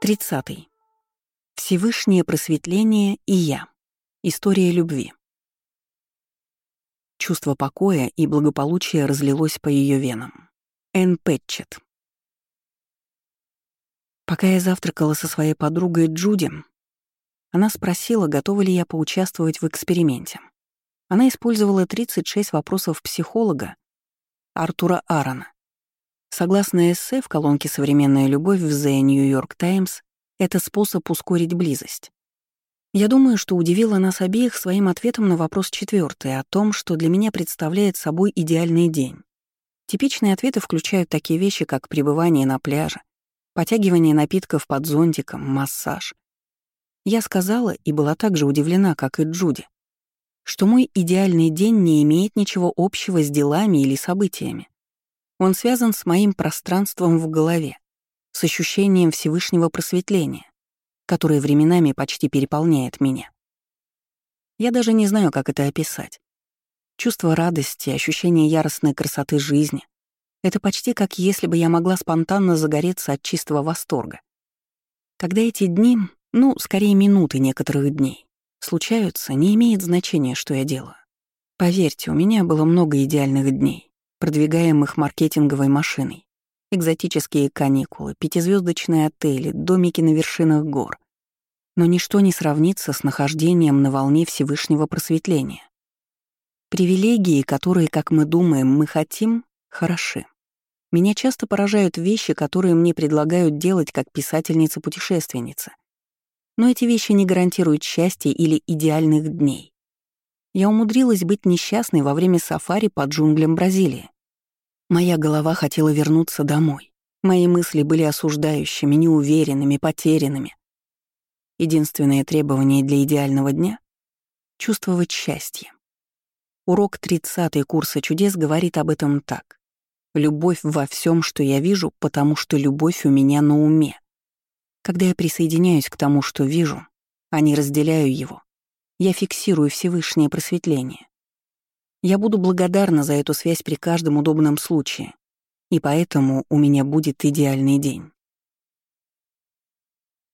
30. Всевышнее просветление и я. История любви. Чувство покоя и благополучия разлилось по ее венам. Энн Пэтчетт. Пока я завтракала со своей подругой Джуди, она спросила, готова ли я поучаствовать в эксперименте. Она использовала 36 вопросов психолога Артура Арона. Согласно эссе в колонке «Современная любовь» в The New York Times, это способ ускорить близость. Я думаю, что удивила нас обеих своим ответом на вопрос 4 о том, что для меня представляет собой идеальный день. Типичные ответы включают такие вещи, как пребывание на пляже, потягивание напитков под зонтиком, массаж. Я сказала, и была так же удивлена, как и Джуди, что мой идеальный день не имеет ничего общего с делами или событиями. Он связан с моим пространством в голове, с ощущением Всевышнего просветления, которое временами почти переполняет меня. Я даже не знаю, как это описать. Чувство радости, ощущение яростной красоты жизни — это почти как если бы я могла спонтанно загореться от чистого восторга. Когда эти дни, скорее минуты некоторых дней, случаются, не имеет значения, что я делаю. Поверьте, у меня было много идеальных дней, продвигаемых маркетинговой машиной. Экзотические каникулы, 5-звездочные отели, домики на вершинах гор. Но ничто не сравнится с нахождением на волне Всевышнего просветления. Привилегии, которые, как мы думаем, мы хотим, хороши. Меня часто поражают вещи, которые мне предлагают делать как писательница-путешественница. Но эти вещи не гарантируют счастья или идеальных дней. Я умудрилась быть несчастной во время сафари по джунглям Бразилии. Моя голова хотела вернуться домой. Мои мысли были осуждающими, неуверенными, потерянными. Единственное требование для идеального дня — чувствовать счастье. Урок 30 курса чудес говорит об этом так. Любовь во всем, что я вижу, потому что любовь у меня на уме. Когда я присоединяюсь к тому, что вижу, а не разделяю его, я фиксирую Всевышнее просветление. Я буду благодарна за эту связь при каждом удобном случае, и поэтому у меня будет идеальный день.